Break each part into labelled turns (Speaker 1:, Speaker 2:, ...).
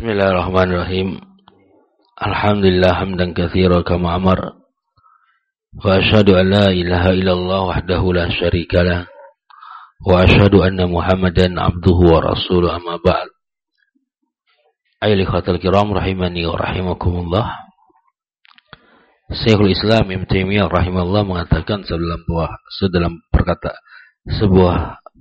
Speaker 1: Bismillahirrahmanirrahim. Alhamdulillah hamdan katsiran kama amar. Wa asyhadu an la ilaha illallah wahdahu la syarikalah. Wa asyhadu anna Muhammadan abduhu wa rasuluhu amma ba'd. Ayyuhal kiram rahimani wa rahimakumullah. Syekhul Islam Ibnu Taimiyah rahimahullah mengatakan sedalam sebuah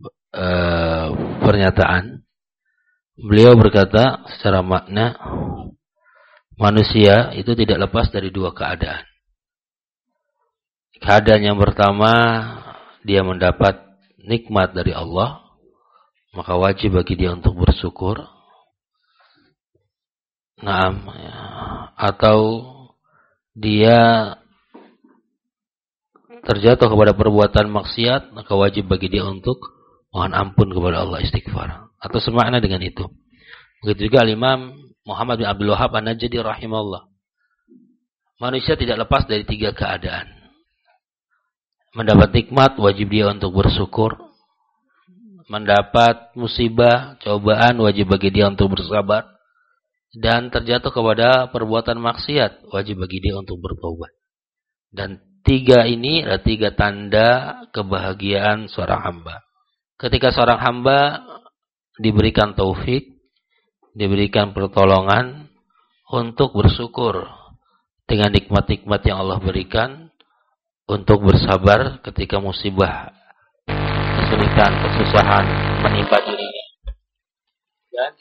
Speaker 1: pernyataan. Beliau berkata secara makna, manusia itu tidak lepas dari dua keadaan. Keadaan yang pertama, dia mendapat nikmat dari Allah, maka wajib bagi dia untuk bersyukur. Naam, atau dia terjatuh kepada perbuatan maksiat, maka wajib bagi dia untuk mohon ampun kepada Allah, istighfar. Atau semakna dengan itu. Begitu juga Imam Muhammad bin Abdul Wahhab An-Najdi rahimahullah. Manusia tidak lepas dari tiga keadaan. Mendapat nikmat, wajib dia untuk bersyukur. Mendapat musibah, cobaan, wajib bagi dia untuk bersabar. Dan terjatuh kepada perbuatan maksiat, wajib bagi dia untuk bertobat. Dan tiga ini adalah tiga tanda kebahagiaan seorang hamba. Ketika seorang hamba diberikan taufik, diberikan pertolongan untuk bersyukur dengan nikmat-nikmat yang Allah berikan, untuk bersabar ketika musibah, kesulitan, kesusahan menimpa dirinya, dan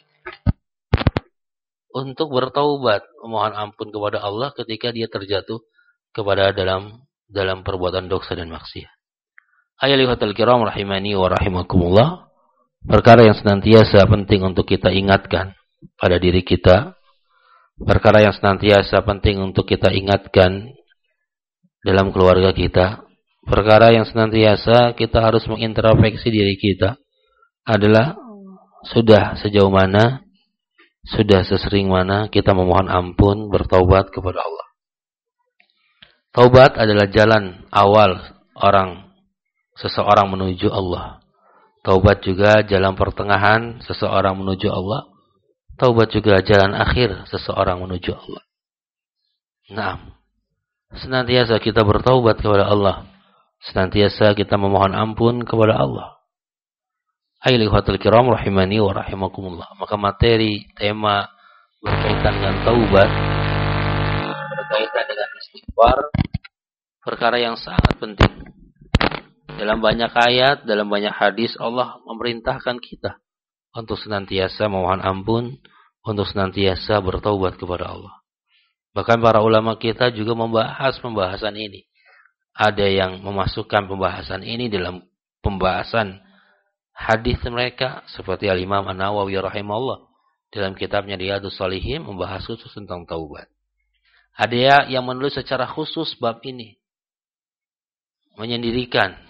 Speaker 1: untuk bertaubat, memohon ampun kepada Allah ketika dia terjatuh kepada dalam perbuatan dosa dan maksiat. Ayyuhal kiram rahimani wa rahimakumullah. Perkara yang senantiasa penting untuk kita ingatkan pada diri kita. Perkara yang senantiasa penting untuk kita ingatkan dalam keluarga kita. Perkara yang senantiasa kita harus mengintrospeksi diri kita adalah sudah sejauh mana, sudah sesering mana kita memohon ampun, bertaubat kepada Allah. Taubat adalah jalan awal seseorang menuju Allah. Taubat juga jalan pertengahan seseorang menuju Allah. Taubat juga jalan akhir seseorang menuju Allah. Nah, senantiasa kita bertaubat kepada Allah. Senantiasa kita memohon ampun kepada Allah. Ayyuhal kiram rahimani wa rahimakumullah. Maka materi tema berkaitan dengan taubat, berkaitan dengan istighfar, perkara yang sangat penting. Dalam banyak ayat, dalam banyak hadis, Allah memerintahkan kita untuk senantiasa memohon ampun, untuk senantiasa bertaubat kepada Allah. Bahkan para ulama kita juga membahas pembahasan ini. Ada yang memasukkan pembahasan ini dalam pembahasan hadis mereka, seperti Al-Imam An-Nawawi rahimahullah dalam kitabnya Riyadhus Shalihin membahas khusus tentang taubat. Ada yang menulis secara khusus bab ini, menyendirikan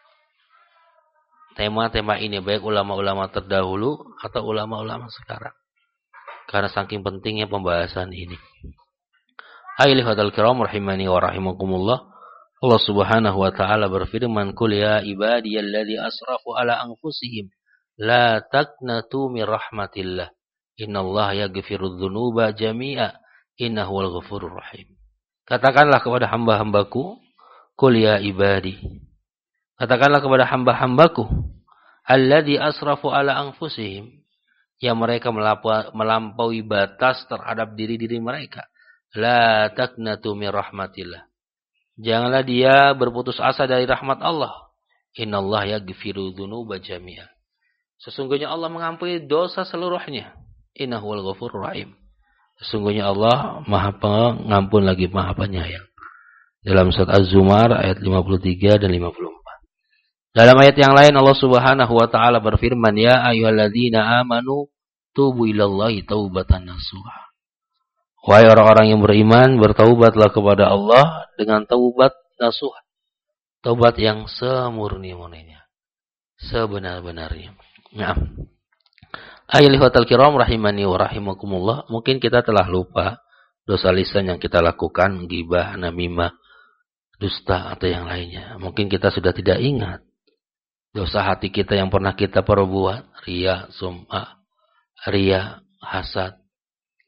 Speaker 1: tema-tema ini, baik ulama-ulama terdahulu atau ulama-ulama sekarang, karena saking pentingnya pembahasan ini. Ayyuhal kiram rahimani wa rahimakumullah. Allah Subhanahu wa taala berfirman, "Qul ya ibadiyalladzina asrafu ala anfusihim la taqnatu min rahmatillah. Innallaha yaghfirudz dzunuba jami'a. Innahu wal ghafurur rahim." Katakanlah kepada hamba-hambaku, "Qul ya ibadi." Katakanlah kepada hamba-hambaku, alladzi asrafu ala anfusihim, yang mereka melampaui batas terhadap diri-diri mereka. La taqnatu min rahmatillah. Janganlah dia berputus asa dari rahmat Allah. Innallaha yaghfiru dzunuba jami'a. Sesungguhnya Allah mengampuni dosa seluruhnya. Innahu wal ghafurur rahim. Sesungguhnya Allah Maha Pengampun lagi Maha Penyayang. Dalam surat Az-Zumar ayat 53 dan 54. Dalam ayat yang lain Allah Subhanahu wa taala berfirman, "Ya ayyuhalladzina amanu tubu ilallahi taubatan nasuha." Wahai orang-orang yang beriman, bertaubatlah kepada Allah dengan taubat nasuha. Taubat yang semurni-murninya, sebenar-benarnya. Nah, ayyuhal kiram rahimani wa rahimakumullah. Mungkin kita telah lupa dosa lisan yang kita lakukan, ghibah, namimah, dusta atau yang lainnya. Mungkin kita sudah tidak ingat dosa hati kita yang pernah kita perbuat, riya, sum'ah, riya, hasad,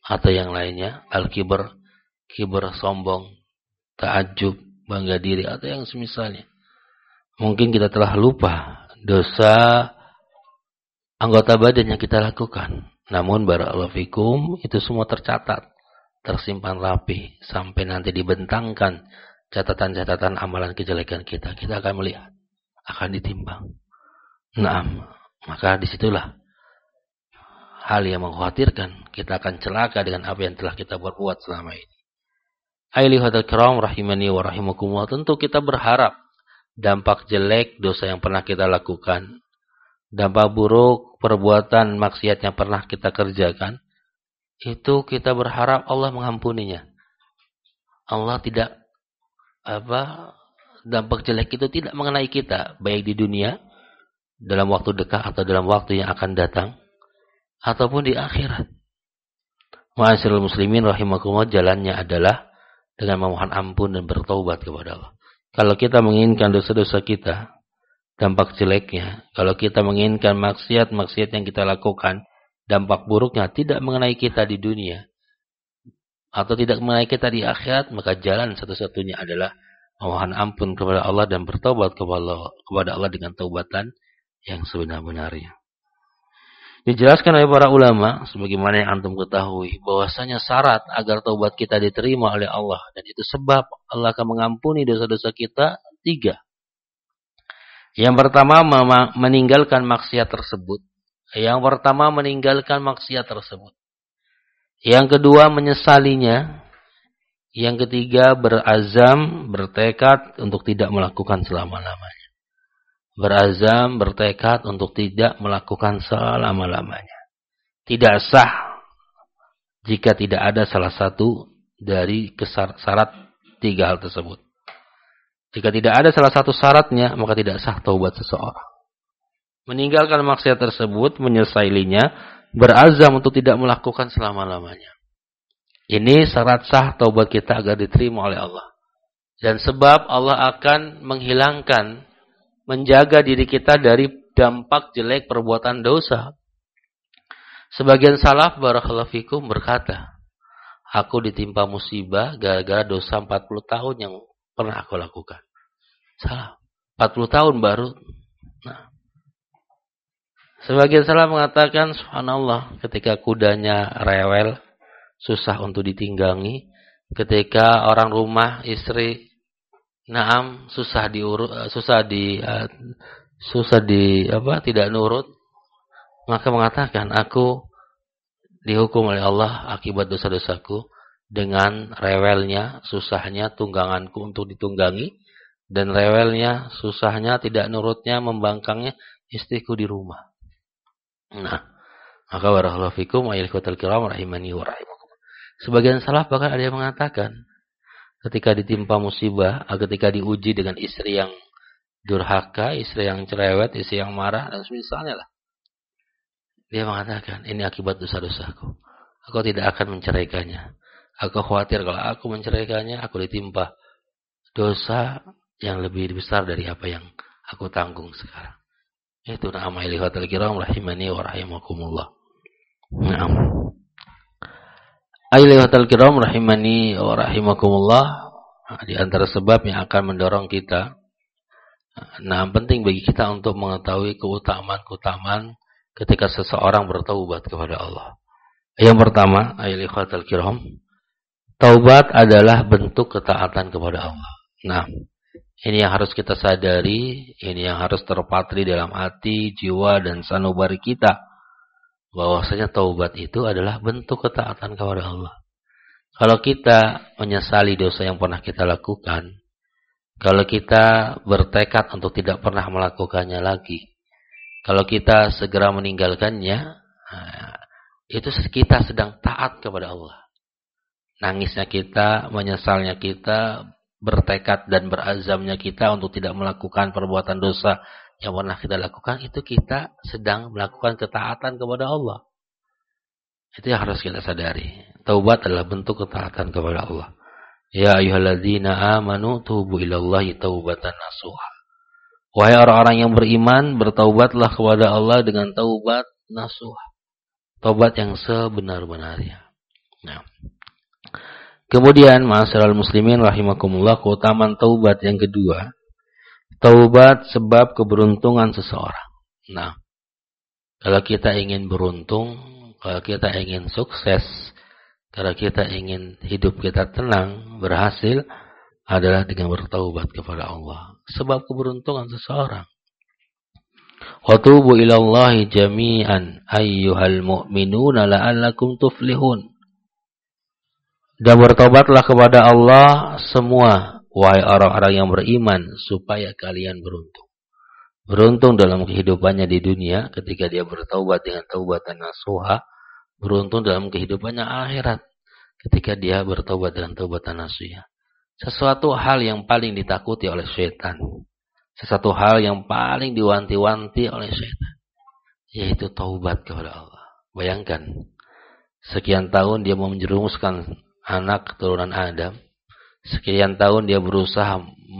Speaker 1: atau yang lainnya, al-kibr, kibr sombong, ta'ajjub, bangga diri atau yang semisalnya. Mungkin kita telah lupa dosa anggota badan yang kita lakukan. Namun barakallahu fikum itu semua tercatat, tersimpan rapi sampai nanti dibentangkan catatan-catatan amalan kejelekan kita. Kita akan melihat, akan ditimbang. Naam, maka disitulah hal yang mengkhawatirkan, kita akan celaka dengan apa yang telah kita perbuat selama ini. Ayyuhal kiram rahimani wa rahimakumullah, tentu kita berharap dampak jelek dosa yang pernah kita lakukan, dampak buruk perbuatan maksiat yang pernah kita kerjakan, itu kita berharap Allah mengampuninya. Allah tidak dampak jelek itu tidak mengenai kita, baik di dunia dalam waktu dekat atau dalam waktu yang akan datang, ataupun di akhirat. Ma'asyiral muslimin rahimakumullah, jalannya adalah dengan memohon ampun dan bertaubat kepada Allah. Kalau kita menginginkan dosa-dosa kita, dampak jeleknya, kalau kita menginginkan maksiat-maksiat yang kita lakukan, dampak buruknya tidak mengenai kita di dunia atau tidak mengenai kita di akhirat, maka jalan satu-satunya adalah memohon ampun kepada Allah dan bertaubat kepada Allah dengan taubatan yang sebenar-benarnya. Dijelaskan oleh para ulama, sebagaimana yang antum ketahui, bahwasanya syarat agar taubat kita diterima oleh Allah, dan itu sebab Allah akan mengampuni dosa-dosa kita, 3. Yang pertama, meninggalkan maksiat tersebut. Yang kedua, menyesalinya. Yang ketiga, berazam, bertekad untuk tidak melakukan selama-lamanya. Berazam, bertekad untuk tidak melakukan selama-lamanya. Tidak sah jika tidak ada salah satu dari syarat 3 hal tersebut. Jika tidak ada salah satu syaratnya, maka tidak sah taubat seseorang. Meninggalkan maksiat tersebut, menyesalinya, berazam untuk tidak melakukan selama-lamanya. Ini syarat sah taubat kita agar diterima oleh Allah. Dan sebab Allah akan menjaga diri kita dari dampak jelek perbuatan dosa. Sebagian salaf barakallahu fikum berkata, aku ditimpa musibah gara-gara dosa 40 tahun yang pernah aku lakukan. Salah. 40 tahun baru. Nah. Sebagian salaf mengatakan, subhanallah, ketika kudanya rewel, susah untuk ditinggangi, ketika orang rumah, istri, tidak nurut, maka mengatakan, aku dihukum oleh Allah akibat dosa-dosaku dengan rewelnya, susahnya tungganganku untuk ditunggangi, dan rewelnya, susahnya, tidak nurutnya, membangkangnya istriku di rumah. Nah, maka barakallahu fikum ayyuhal kiram rahimani wa rahimakumullah. Sebagian salaf bahkan ada yang mengatakan, ketika ditimpa musibah, ketika diuji dengan istri yang durhaka, istri yang cerewet, istri yang marah, dan semisalnya lah. Dia mengatakan, ini akibat dosa-dosaku. Aku tidak akan menceraikannya. Aku khawatir kalau aku menceraikannya, aku ditimpa dosa yang lebih besar dari apa yang aku tanggung sekarang. Itu nama ilahatul kiram rahimani wa rahimakumullah. Naam. Ilahatul kiram rahimani wa rahimakumullah. Di antara sebab yang akan mendorong kita, penting bagi kita untuk mengetahui keutamaan ketika seseorang bertaubat kepada Allah. Yang pertama, ilahatul kiram, taubat adalah bentuk ketaatan kepada Allah. Nah, ini yang harus kita sadari, ini yang harus terpatri dalam hati, jiwa, dan sanubari kita. Bahwasanya taubat itu adalah bentuk ketaatan kepada Allah. Kalau kita menyesali dosa yang pernah kita lakukan, kalau kita bertekad untuk tidak pernah melakukannya lagi, kalau kita segera meninggalkannya, itu kita sedang taat kepada Allah. Nangisnya kita, menyesalnya kita, bertekad dan berazamnya kita untuk tidak melakukan perbuatan dosa yang pernah kita lakukan, itu kita sedang melakukan ketaatan kepada Allah. Itu yang harus kita sadari. Taubat adalah bentuk ketaatan kepada Allah. Ya ayyuhalladzina amanu tubu ilallahi taubatan nasuha. Wahai orang-orang yang beriman, bertaubatlah kepada Allah dengan taubat nasuha. Taubat yang sebenar-benarnya. Nah, kemudian ma'asyiral muslimin rahimakumullah, keutamaan taubat yang kedua, taubat sebab keberuntungan seseorang. Nah, kalau kita ingin beruntung, kalau kita ingin sukses, kalau kita ingin hidup kita tenang, berhasil, adalah dengan bertaubat kepada Allah. Sebab keberuntungan seseorang. Wa tubu ilallahi jami'an ayyuhal mu'minuna la'allakum tuflihun. Dan bertobatlah kepada Allah semua, wahai orang-orang yang beriman, supaya kalian beruntung. Beruntung dalam kehidupannya di dunia ketika dia bertaubat dengan taubatan nasuha. Beruntung dalam kehidupannya akhirat ketika dia bertaubat dengan taubatan nasuha. Sesuatu hal yang paling ditakuti oleh syaitan. Sesuatu hal yang paling diwanti-wanti oleh syaitan. Yaitu taubat kepada Allah. Bayangkan, sekian tahun dia mau menjerumuskan anak keturunan Adam. Sekian tahun dia berusaha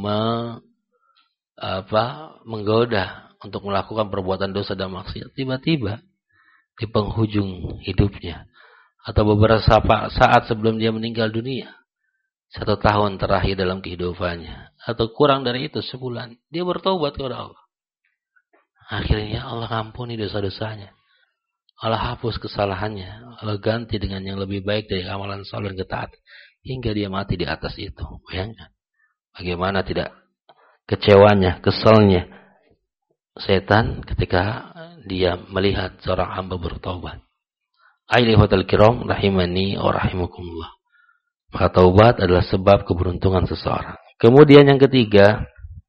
Speaker 1: menggoda untuk melakukan perbuatan dosa dan maksiat. Tiba-tiba di penghujung hidupnya atau beberapa saat sebelum dia meninggal dunia, 1 tahun terakhir dalam kehidupannya atau kurang dari itu sebulan, dia bertobat kepada Allah. Akhirnya Allah ampuni dosa-dosanya, Allah hapus kesalahannya, Allah ganti dengan yang lebih baik dari amalan saleh dan ketaatan, hingga dia mati di atas itu. Bayangkan bagaimana tidak kecewanya, keselnya setan ketika dia melihat seorang hamba bertaubat. Ayyuhal kiram rahimani wa rahimakumullah. Maka taubat adalah sebab keberuntungan seseorang. Kemudian yang ketiga,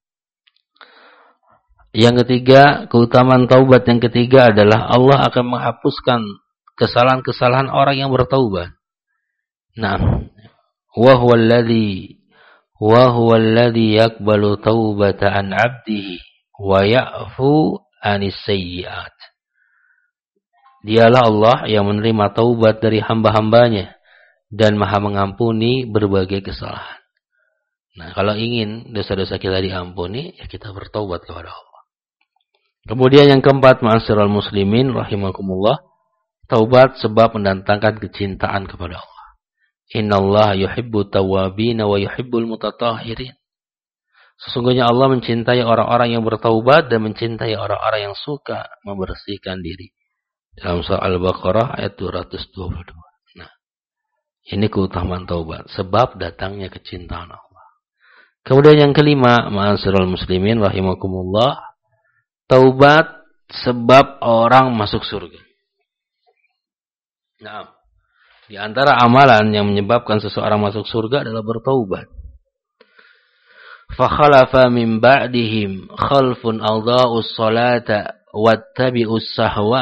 Speaker 1: keutamaan taubat yang ketiga adalah Allah akan menghapuskan kesalahan-kesalahan orang yang bertaubat. Nah, wa huwa alladhi yaqbalu taubata an 'abdihi wa ya'fu 'anis sayyi'at. Dialah Allah yang menerima taubat dari hamba-hambanya dan Maha mengampuni berbagai kesalahan. Nah, kalau ingin dosa-dosa kita diampuni, ya kita bertaubat kepada Allah. Kemudian yang keempat, ma'asyiral muslimin rahimakumullah, taubat sebab mendatangkan kecintaan kepada Allah. Innallaha yuhibbu tawwabin wa yuhibbul mutatahhirin. Sesungguhnya Allah mencintai orang-orang yang bertaubat dan mencintai orang-orang yang suka membersihkan diri. Dalam surah Al-Baqarah ayat 222. Nah, ini keutamaan taubat, sebab datangnya kecintaan Allah. Kemudian yang kelima, ma'asyiral muslimin rahimakumullah, taubat sebab orang masuk surga. Nah, di antara amalan yang menyebabkan seseorang masuk surga adalah bertaubat. Fakhalafa min ba'dihim khalfun adha'us salata wattabi'us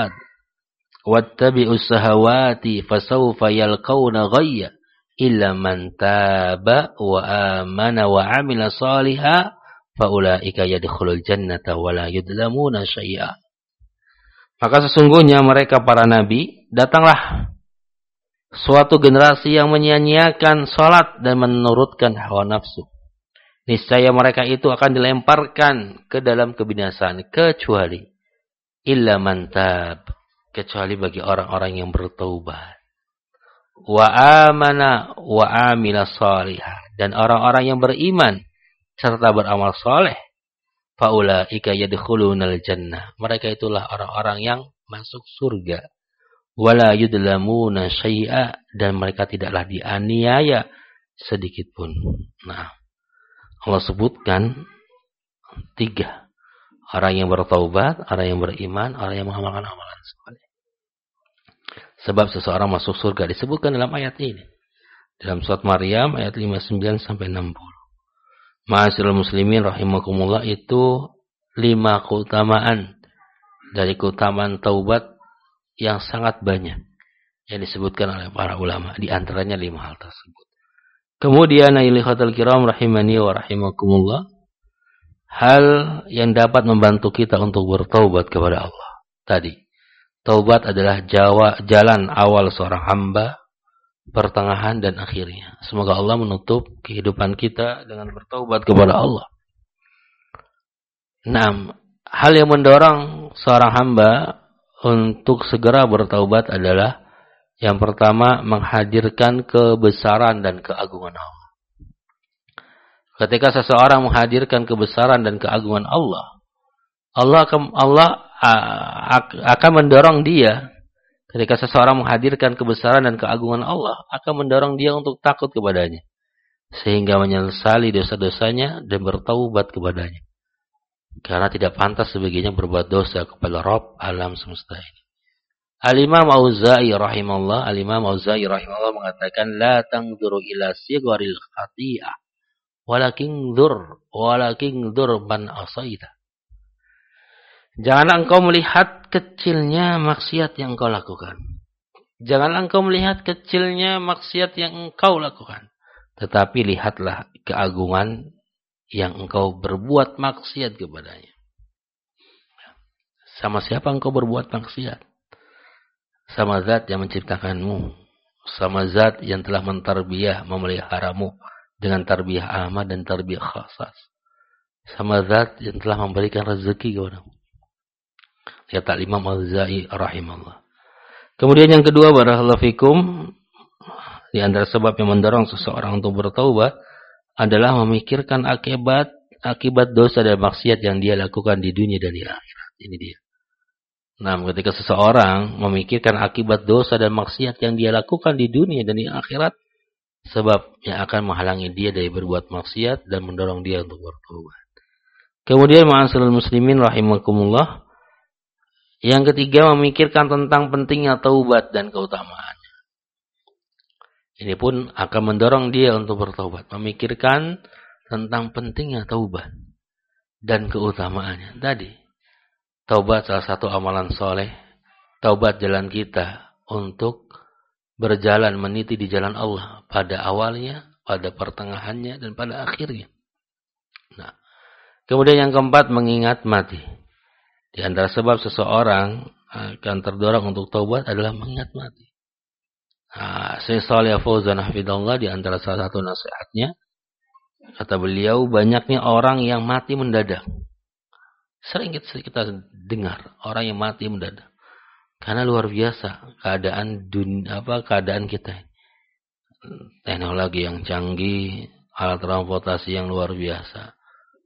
Speaker 1: sahawati fasawfa yalqawna ghayya illa man taba wa amana wa 'amila shalihan faulaika yadkhulul jannata wa la yudlamuna syai'a. Maka sesungguhnya mereka para nabi, datanglah suatu generasi yang menyia-nyiakan salat dan menurutkan hawa nafsu. Niscaya mereka itu akan dilemparkan ke dalam kebinasaan, kecuali illa man tab, kecuali bagi orang-orang yang bertaubat. Wa amana wa amila shalihan, dan orang-orang yang beriman serta beramal saleh. Faulaika yadkhulunal jannah, mereka itulah orang-orang yang masuk surga. Wala yudlamuna syai'a, dan mereka tidaklah dianiaya sedikit pun. Nah, Allah sebutkan 3. Orang yang bertaubat, orang yang beriman, orang yang mengamalkan amalan saleh. Sebab seseorang masuk surga disebutkan dalam ayat ini. Dalam surat Maryam ayat 59 sampai 60. Ma'asyiral muslimin rahimakumullah, itu 5 keutamaan dari keutamaan taubat yang sangat banyak yang disebutkan oleh para ulama. Di antaranya 5 hal tersebut. Kemudian ayyuhal kiram rahimani wa rahimakumullah, hal yang dapat membantu kita untuk bertaubat kepada Allah. Tadi, taubat adalah jalan awal seorang hamba, pertengahan dan akhirnya. Semoga Allah menutup kehidupan kita dengan bertaubat kepada Allah. 6. Hal yang mendorong seorang hamba untuk segera bertaubat adalah Yang pertama, menghadirkan kebesaran dan keagungan Allah. Ketika seseorang menghadirkan kebesaran dan keagungan Allah, Allah akan mendorong dia. Ketika seseorang menghadirkan kebesaran dan keagungan Allah, akan mendorong dia untuk takut kepadanya, sehingga menyesali dosa-dosanya dan bertaubat kepadanya. Karena tidak pantas sebagainya berbuat dosa kepada Rabb alam semesta ini. Al-Imam Auza'i rahimahullah mengatakan, la tangzuru ila sigharil khati'ah, walakin dzur man asaita. Janganlah engkau melihat kecilnya maksiat yang engkau lakukan. Janganlah engkau melihat kecilnya maksiat yang engkau lakukan. Tetapi lihatlah keagungan yang engkau berbuat maksiat kepadanya. Sama siapa engkau berbuat maksiat? Sama zat yang menciptakanmu. Sama zat yang telah mentarbiyah, memeliharamu dengan tarbiyah amat dan tarbiyah khasas. Sama zat yang telah memberikan rezeki kepadamu. Lihat Imam Al-Za'i rahimahullah. Kemudian yang kedua, barakallahu fikum, di antara sebab yang mendorong seseorang untuk bertaubat adalah memikirkan akibat dosa dan maksiat yang dia lakukan di dunia dan di akhirat. Ini dia. Nah, ketika seseorang memikirkan akibat dosa dan maksiat yang dia lakukan di dunia dan di akhirat, sebab yang akan menghalangi dia dari berbuat maksiat dan mendorong dia untuk bertaubat. Kemudian ma'asyiral muslimin rahimakumullah, yang ketiga, memikirkan tentang pentingnya taubat dan keutamaannya. Ini pun akan mendorong dia untuk bertaubat, memikirkan tentang pentingnya taubat dan keutamaannya. Tadi, taubat salah satu amalan soleh, taubat jalan kita untuk berjalan meniti di jalan Allah pada awalnya, pada pertengahannya, dan pada akhirnya. Nah, kemudian yang keempat, mengingat mati. Di antara sebab seseorang akan terdorong untuk taubat adalah mengingat mati. Syekh Shalih Fauzan hafizahullah, di antara salah satu nasihatnya, kata beliau, banyaknya orang yang mati mendadak. Sering kita dengar orang yang mati mendadak. Karena luar biasa keadaan kita. Teknologi yang canggih, alat transportasi yang luar biasa.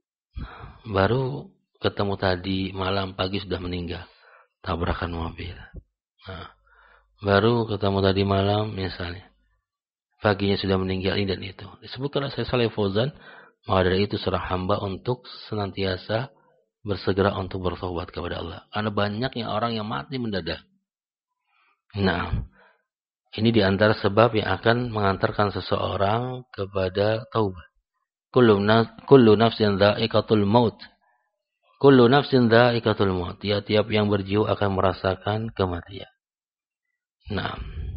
Speaker 1: Baru ketemu tadi malam, pagi sudah meninggal, tabrakan mobil. Nah, baru ketemu tadi malam misalnya, paginya sudah meninggal ini dan itu. Disebutkan oleh Syekh Shalih Fauzan, maka dari itu seorang hamba untuk senantiasa bersegera untuk bertobat kepada Allah. Karena banyaknya orang yang mati mendadak. Nah, ini diantara sebab yang akan mengantarkan seseorang kepada taubat. Kullu nafsin dha'iqatul maut. Kullu nafsin dha'iqatul maut. Tiap-tiap yang berjiwa akan merasakan kematian. Nah,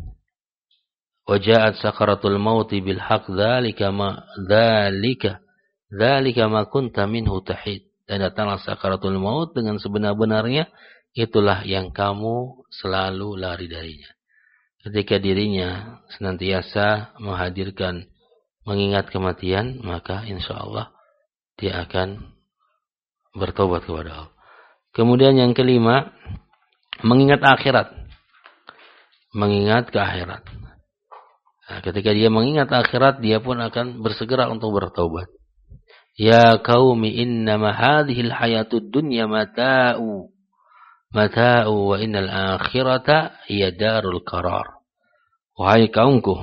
Speaker 1: waja'at sakaratul mauti bil haqq dzalika ma kunta minhu tahid. Dan datanglah sakaratul maut dengan sebenar-benarnya, itulah yang kamu selalu lari darinya. Ketika dirinya senantiasa mengingat kematian, maka insyaallah dia akan bertobat kepada Allah. Kemudian yang kelima, mengingat akhirat. Mengingat ke akhirat. Nah, ketika dia mengingat akhirat, dia pun akan bersegera untuk bertobat. Ya qaumi innama hadhil hayatud dunya mata'u wa innal akhirata hiya darul qarar. Wahai kaumku,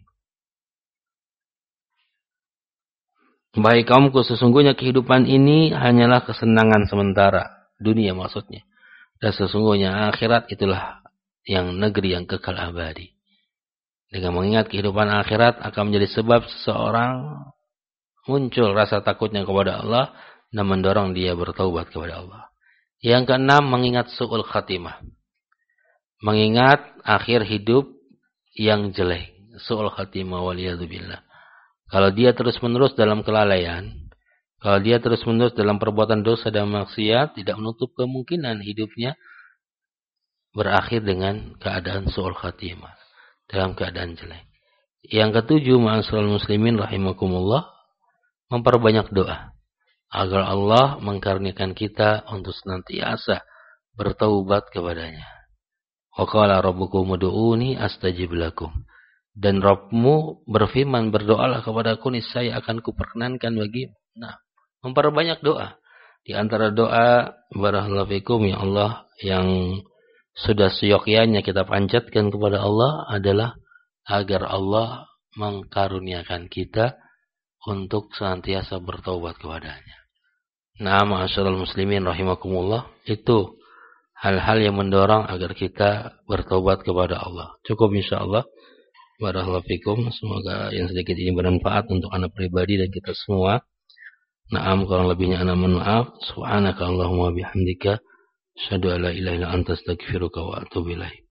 Speaker 1: sesungguhnya kehidupan ini hanyalah kesenangan sementara, dunia maksudnya. Dan sesungguhnya akhirat itulah yang negeri yang kekal abadi. Dengan mengingat kehidupan akhirat akan menjadi sebab seseorang muncul rasa takutnya kepada Allah dan mendorong dia bertaubat kepada Allah. Yang keenam, mengingat su'ul khatimah. Mengingat akhir hidup yang jelek. Su'ul khatimah waliyadzubillah. Kalau dia terus-menerus dalam kelalaian, kalau dia terus-menerus dalam perbuatan dosa dan maksiat, tidak menutup kemungkinan hidupnya berakhir dengan keadaan su'ul khatimah, dalam keadaan jelek. Yang ketujuh, ma'asyiral muslimin rahimakumullah, memperbanyak doa agar Allah mengkaruniakan kita untuk senantiasa bertaubat kepadanya. Wa qala rabbukum ud'uni astajib lakum. Dan Rabbmu berfirman, berdoalah kepadaku, niscaya akan kuperkenankan bagimu. Nah, memperbanyak doa. Di antara doa, barakallahu fikum ya Allah, yang sudah seyogyanya kita panjatkan kepada Allah adalah agar Allah mengkaruniakan kita untuk senantiasa bertaubat kepadanya. Nah, ma'asyiral muslimin rahimakumullah, itu hal-hal yang mendorong agar kita bertaubat kepada Allah. Cukup insyaallah. Barakallahu fikum. Semoga yang sedikit ini bermanfaat untuk anak pribadi dan kita semua. Naam, kurang lebihnya anak mohon maaf. Subhanaka Allahumma bihamdika asyhadu an la ilaha illa anta astaghfiruka wa atubu ilaik.